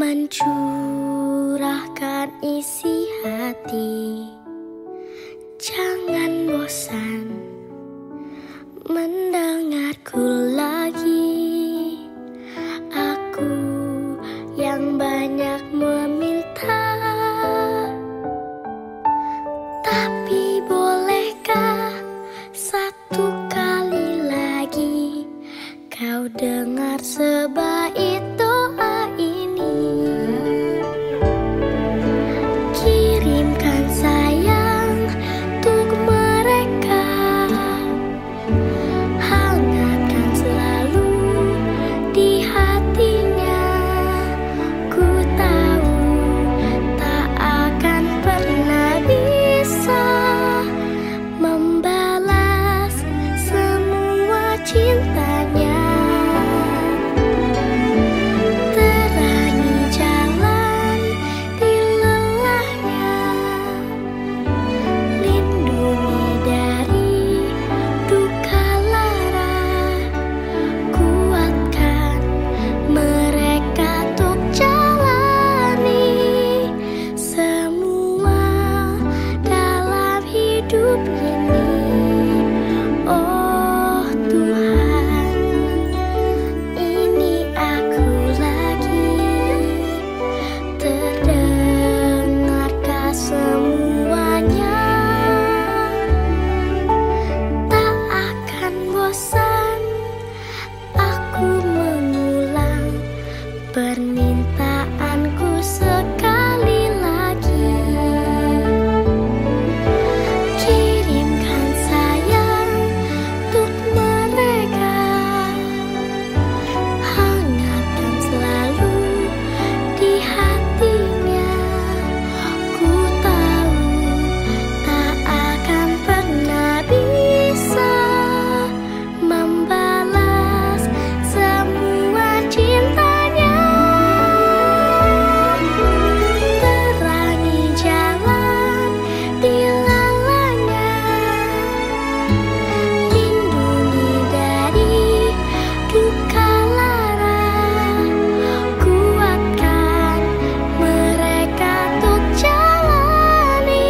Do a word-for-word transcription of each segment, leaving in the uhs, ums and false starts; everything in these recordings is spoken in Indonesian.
mencurahkan isi hati. Jangan bosan mendengarku lagi. Aku yang banyak meminta, tapi bolehkah satu kali lagi kau dengar sebaik doa ini. Kirimkan sayang untuk mereka, hangatkan selalu di hatinya. Ku tahu tak akan pernah bisa membalas semua cintanya. Terangi jalan di lelahnya, lindungi dari duka lara, kuatkan mereka untuk jalani semua dalam hidup ini. Oh Tuhan, ini aku lagi, terdengarkah semuanya? Tak akan bosan aku mengulang permintaanku sekali lagi. Kirimkan sayang untuk mereka, hangatkan selalu di hatinya. Ku tahu tak akan pernah bisa membalas semua cintanya. Terangi jalan di lalanya, lindungi dari duka lara, kuatkan mereka untuk jalani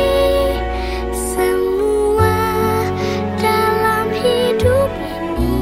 semua dalam hidup ini.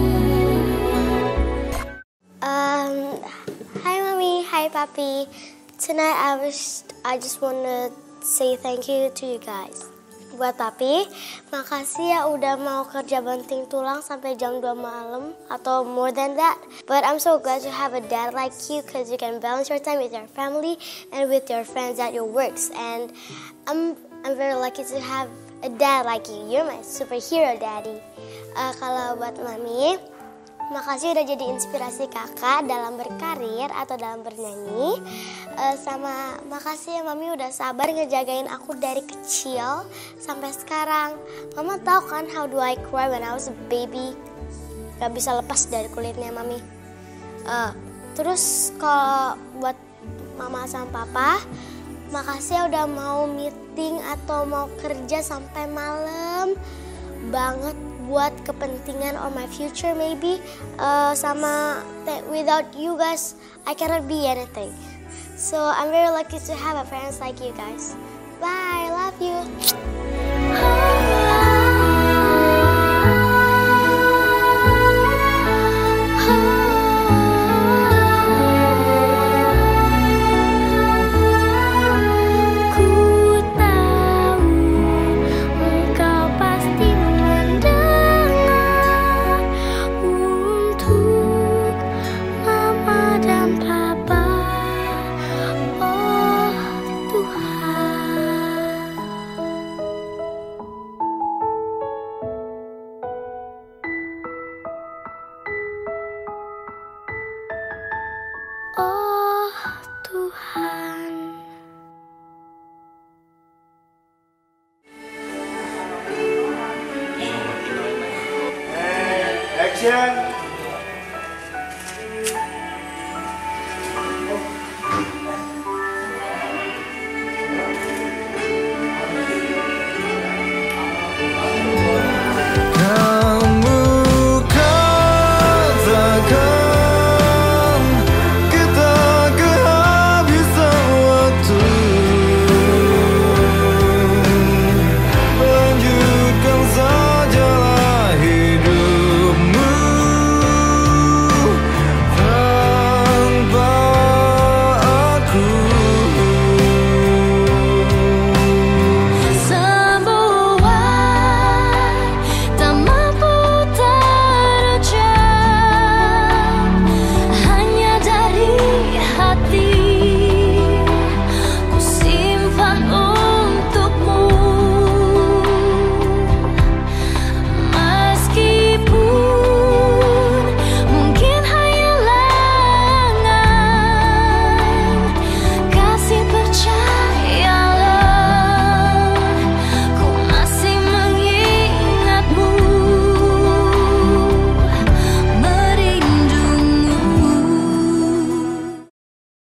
Um, hi mommy, hi papi. Tonight I was, I just want to say thank you to you guys. Buat papi, makasih ya udah mau kerja banting tulang sampai jam dua malam atau more than that. But I'm so glad to have a dad like you, because you can balance your time with your family and with your friends at your works. And I'm I'm very lucky to have a dad like you. You're my superhero daddy. Uh, kalau buat mami, makasih udah jadi inspirasi kakak dalam berkarir atau dalam bernyanyi. Eh, sama makasih ya mami udah sabar ngejagain aku dari kecil sampai sekarang. Mama tahu kan how do I cry when I was a baby? Gak bisa lepas dari kulitnya mami. Eh, terus kalau buat mama sama papa, makasih ya udah mau meeting atau mau kerja sampai malam banget buat kepentingan or my future maybe. Uh, sama without you guys I cannot be anything. So I'm very lucky to have a parents like you guys. Bye, love you. Oh Tuhan. Action.